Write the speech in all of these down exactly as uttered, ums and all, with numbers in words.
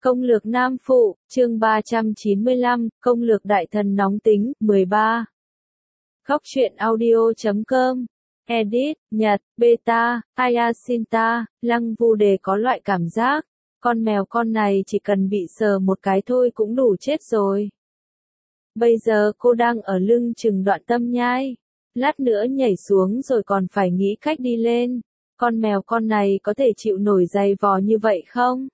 Công lược Nam Phụ, chương ba trăm chín mươi lăm, Công lược Đại Thần Nóng Tính, mười ba. Góc truyện audio chấm com. Edit, Nhật, Beta, Hyacinta, Lăng Vu Đề có loại cảm giác, con mèo con này chỉ cần bị sờ một cái thôi cũng đủ chết rồi. Bây giờ cô đang ở lưng chừng đoạn tâm nhai, lát nữa nhảy xuống rồi còn phải nghĩ cách đi lên. Con mèo con này có thể chịu nổi giày vò như vậy không?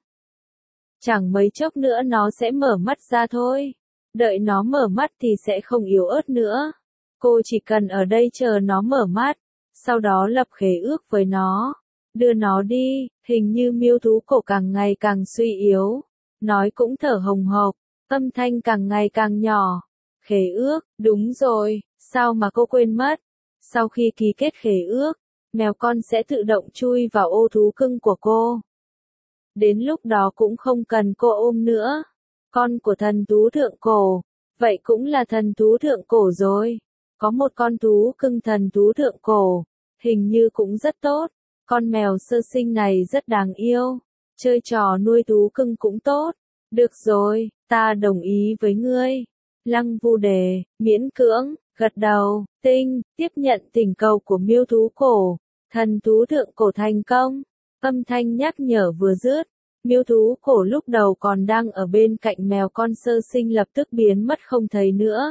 Chẳng mấy chốc nữa nó sẽ mở mắt ra thôi. Đợi nó mở mắt thì sẽ không yếu ớt nữa. Cô chỉ cần ở đây chờ nó mở mắt, sau đó lập khế ước với nó. Đưa nó đi, hình như miêu thú cổ càng ngày càng suy yếu. Nói cũng thở hồng hộc, âm thanh càng ngày càng nhỏ. Khế ước, đúng rồi, sao mà cô quên mất? Sau khi ký kết khế ước, mèo con sẽ tự động chui vào ô thú cưng của cô. Đến lúc đó cũng không cần cô ôm nữa. Con của thần thú thượng cổ, vậy cũng là thần thú thượng cổ rồi. Có một con thú cưng thần thú thượng cổ, hình như cũng rất tốt. Con mèo sơ sinh này rất đáng yêu, chơi trò nuôi thú cưng cũng tốt. Được rồi, ta đồng ý với ngươi. Lăng Vu Đề, miễn cưỡng, gật đầu, tinh, tiếp nhận thỉnh cầu của miêu thú cổ. Thần thú thượng cổ thành công. Âm thanh nhắc nhở vừa dứt, miêu thú cổ lúc đầu còn đang ở bên cạnh mèo con sơ sinh lập tức biến mất không thấy nữa.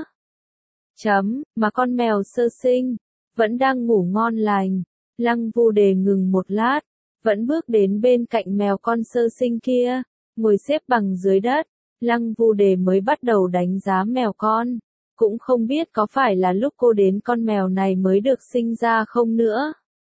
Chấm, mà con mèo sơ sinh, vẫn đang ngủ ngon lành. Lăng Vu Đề ngừng một lát, vẫn bước đến bên cạnh mèo con sơ sinh kia, ngồi xếp bằng dưới đất. Lăng Vu Đề mới bắt đầu đánh giá mèo con, cũng không biết có phải là lúc cô đến con mèo này mới được sinh ra không nữa.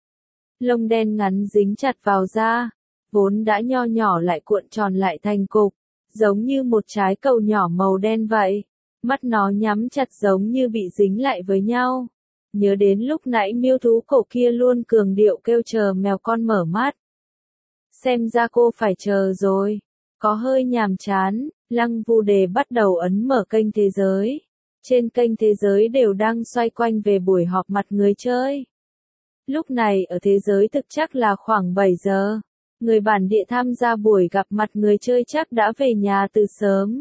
Lông đen ngắn dính chặt vào da, vốn đã nho nhỏ lại cuộn tròn lại thành cục, giống như một trái cầu nhỏ màu đen vậy. Mắt nó nhắm chặt giống như bị dính lại với nhau. Nhớ đến lúc nãy miêu thú cổ kia luôn cường điệu kêu chờ mèo con mở mắt. Xem ra cô phải chờ rồi. Có hơi nhàm chán, Lăng Vu Đề bắt đầu ấn mở kênh thế giới. Trên kênh thế giới đều đang xoay quanh về buổi họp mặt người chơi. Lúc này ở thế giới thực chắc là khoảng bảy giờ. Người bản địa tham gia buổi gặp mặt người chơi chắc đã về nhà từ sớm.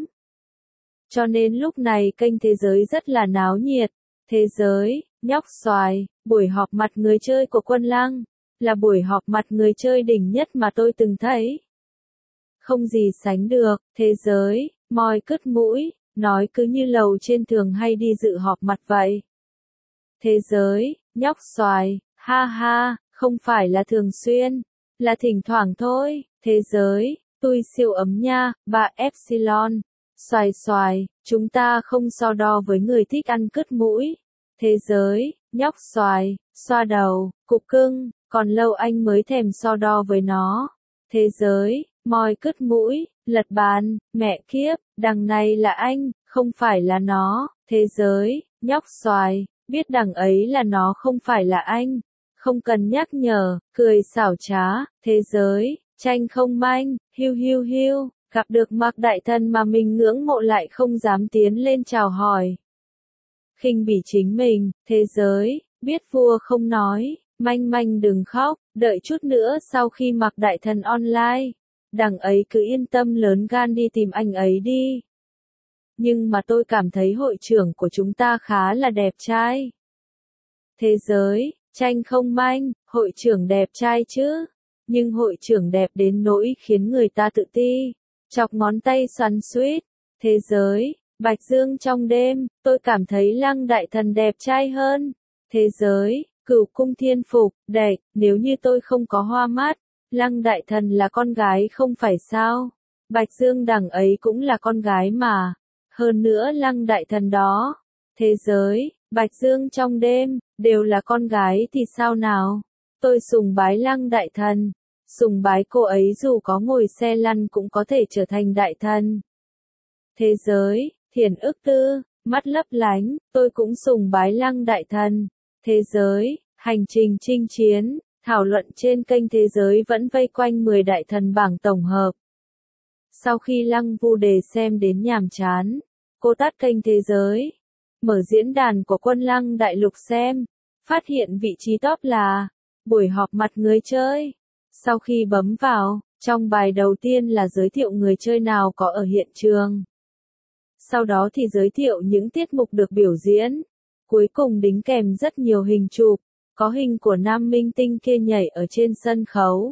Cho nên lúc này kênh thế giới rất là náo nhiệt. Thế giới, nhóc xoài, buổi họp mặt người chơi của Quân Lăng, là buổi họp mặt người chơi đỉnh nhất mà tôi từng thấy. Không gì sánh được, thế giới, moi cứt mũi, nói cứ như lầu trên thường hay đi dự họp mặt vậy. Thế giới, nhóc xoài, ha ha, không phải là thường xuyên, là thỉnh thoảng thôi. Thế giới, tôi siêu ấm nha, ba Epsilon. Xoài xoài, chúng ta không so đo với người thích ăn cứt mũi. Thế giới, nhóc xoài, xoa đầu, cục cưng, còn lâu anh mới thèm so đo với nó. Thế giới, moi cứt mũi, lật bàn, mẹ kiếp, đằng này là anh, không phải là nó. Thế giới, nhóc xoài, biết đằng ấy là nó không phải là anh. Không cần nhắc nhở, cười xảo trá. Thế giới, tranh không manh, hiu hiu hiu. Gặp được Mạc Đại Thần mà mình ngưỡng mộ lại không dám tiến lên chào hỏi. Khinh bỉ chính mình, thế giới, biết vua không nói, manh manh đừng khóc, đợi chút nữa sau khi Mạc Đại Thần online, đằng ấy cứ yên tâm lớn gan đi tìm anh ấy đi. Nhưng mà tôi cảm thấy hội trưởng của chúng ta khá là đẹp trai. Thế giới, tranh không manh, hội trưởng đẹp trai chứ, nhưng hội trưởng đẹp đến nỗi khiến người ta tự ti. Chọc ngón tay xoắn xuýt. Thế giới, Bạch Dương trong đêm, tôi cảm thấy Lăng Đại Thần đẹp trai hơn. Thế giới, Cửu Cung Thiên Phục, đẹp, nếu như tôi không có hoa mắt, Lăng Đại Thần là con gái không phải sao? Bạch Dương đằng ấy cũng là con gái mà. Hơn nữa Lăng Đại Thần đó. Thế giới, Bạch Dương trong đêm, đều là con gái thì sao nào? Tôi sùng bái Lăng Đại Thần. Sùng bái cô ấy dù có ngồi xe lăn cũng có thể trở thành đại thần. Thế giới, Thiền Ức Tư, mắt lấp lánh, tôi cũng sùng bái Lăng Đại Thần. Thế giới, hành trình chinh chiến, thảo luận trên kênh thế giới vẫn vây quanh mười đại thần bảng tổng hợp. Sau khi Lăng Vu Đề xem đến nhàm chán, cô tắt kênh thế giới, mở diễn đàn của Quân Lăng Đại Lục xem, phát hiện vị trí top là buổi họp mặt người chơi. Sau khi bấm vào, Trong bài đầu tiên là giới thiệu người chơi nào có ở hiện trường. Sau đó thì giới thiệu những tiết mục được biểu diễn. Cuối cùng đính kèm rất nhiều hình chụp, có hình của nam minh tinh kia nhảy ở trên sân khấu.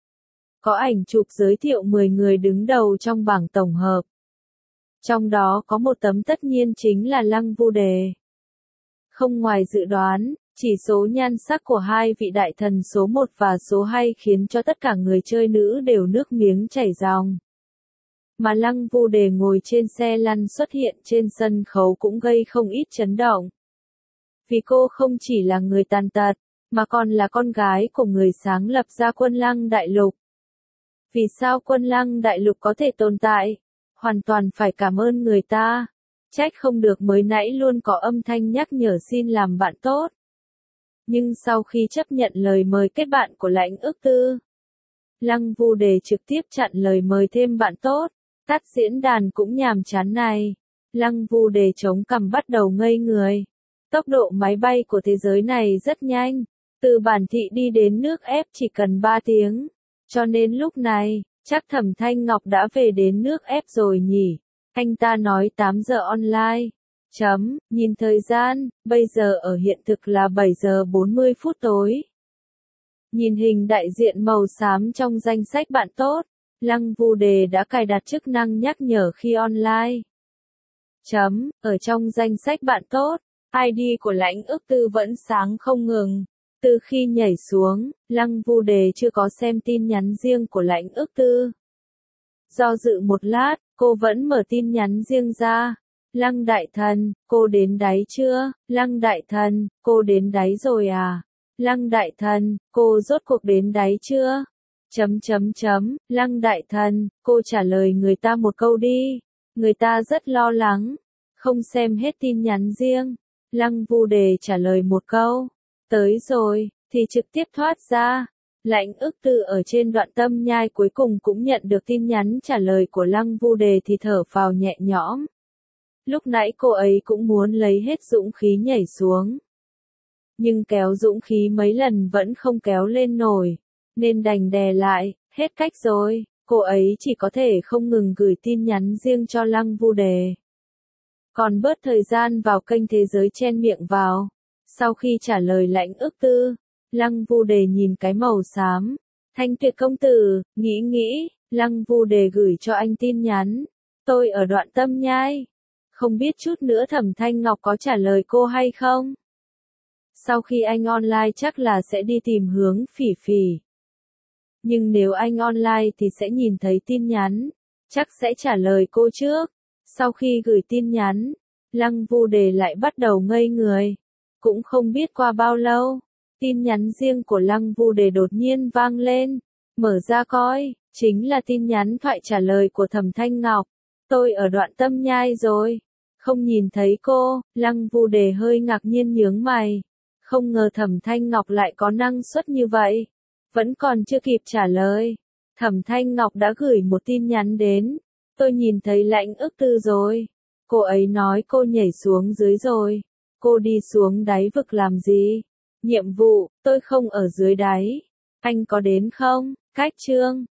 Có ảnh chụp giới thiệu mười người đứng đầu trong bảng tổng hợp. Trong đó có một tấm tất nhiên chính là Lăng Vu Đề. Không ngoài dự đoán, chỉ số nhan sắc của hai vị đại thần số một và số hai khiến cho tất cả người chơi nữ đều nước miếng chảy ròng. Mà Lăng Vu Đề ngồi trên xe lăn xuất hiện trên sân khấu cũng gây không ít chấn động. Vì cô không chỉ là người tàn tật, mà còn là con gái của người sáng lập ra Quân Lăng Đại Lục. Vì sao Quân Lăng Đại Lục có thể tồn tại? Hoàn toàn phải cảm ơn người ta. Trách không được mới nãy luôn có âm thanh nhắc nhở xin làm bạn tốt. Nhưng sau khi chấp nhận lời mời kết bạn của Lãnh Ước Tư, Lăng Vu Đề trực tiếp chặn lời mời thêm bạn tốt. Tắt diễn đàn cũng nhàm chán này. Lăng Vu Đề chống cằm bắt đầu ngây người. Tốc độ máy bay của thế giới này rất nhanh. Từ Bản Thị đi đến nước ép chỉ cần ba tiếng. Cho nên lúc này, chắc Thẩm Thanh Ngọc đã về đến nước ép rồi nhỉ. Anh ta nói tám giờ online. Chấm, nhìn thời gian, bây giờ ở hiện thực là bảy giờ bốn mươi phút tối. Nhìn hình đại diện màu xám trong danh sách bạn tốt, Lăng Vu Đề đã cài đặt chức năng nhắc nhở khi online. Chấm, ở trong danh sách bạn tốt, i đê của Lãnh Ước Tư vẫn sáng không ngừng. Từ khi nhảy xuống, Lăng Vu Đề chưa có xem tin nhắn riêng của Lãnh Ước Tư. Do dự một lát, cô vẫn mở tin nhắn riêng ra. Lăng đại thần, cô đến đáy chưa? Lăng đại thần, cô đến đáy rồi à? Lăng đại thần, cô rốt cuộc đến đáy chưa? Chấm chấm chấm, Lăng đại thần, cô trả lời người ta một câu đi. Người ta rất lo lắng. Không xem hết tin nhắn riêng. Lăng Vu Đề trả lời một câu. Tới rồi, thì trực tiếp thoát ra. Lãnh Ước Tư ở trên đoạn tâm nhai cuối cùng cũng nhận được tin nhắn trả lời của Lăng Vu Đề thì thở phào nhẹ nhõm. Lúc nãy cô ấy cũng muốn lấy hết dũng khí nhảy xuống. Nhưng kéo dũng khí mấy lần vẫn không kéo lên nổi. Nên đành đè lại, hết cách rồi, cô ấy chỉ có thể không ngừng gửi tin nhắn riêng cho Lăng Vu Đề. Còn bớt thời gian vào kênh Thế Giới chen miệng vào. Sau khi trả lời Lãnh Ước Tư, Lăng Vu Đề nhìn cái màu xám. Thanh Tuyệt công tử, nghĩ nghĩ, Lăng Vu Đề gửi cho anh tin nhắn. Tôi ở đoạn tâm nhai. Không biết chút nữa Thẩm Thanh Ngọc có trả lời cô hay không? Sau khi anh online chắc là sẽ đi tìm hướng Phỉ Phỉ. Nhưng nếu anh online thì sẽ nhìn thấy tin nhắn. Chắc sẽ trả lời cô trước. Sau khi gửi tin nhắn, Lăng Vu Đề lại bắt đầu ngây người. Cũng không biết qua bao lâu, tin nhắn riêng của Lăng Vu Đề đột nhiên vang lên. Mở ra coi, chính là tin nhắn thoại trả lời của Thẩm Thanh Ngọc. Tôi ở đoạn tâm nhai rồi. Không nhìn thấy cô, Lăng Vu Đề hơi ngạc nhiên nhướng mày. Không ngờ Thẩm Thanh Ngọc lại có năng suất như vậy. Vẫn còn chưa kịp trả lời. Thẩm Thanh Ngọc đã gửi một tin nhắn đến. Tôi nhìn thấy Lãnh Ước Tư rồi. Cô ấy nói cô nhảy xuống dưới rồi. Cô đi xuống đáy vực làm gì? Nhiệm vụ, tôi không ở dưới đáy. Anh có đến không? Cách chương.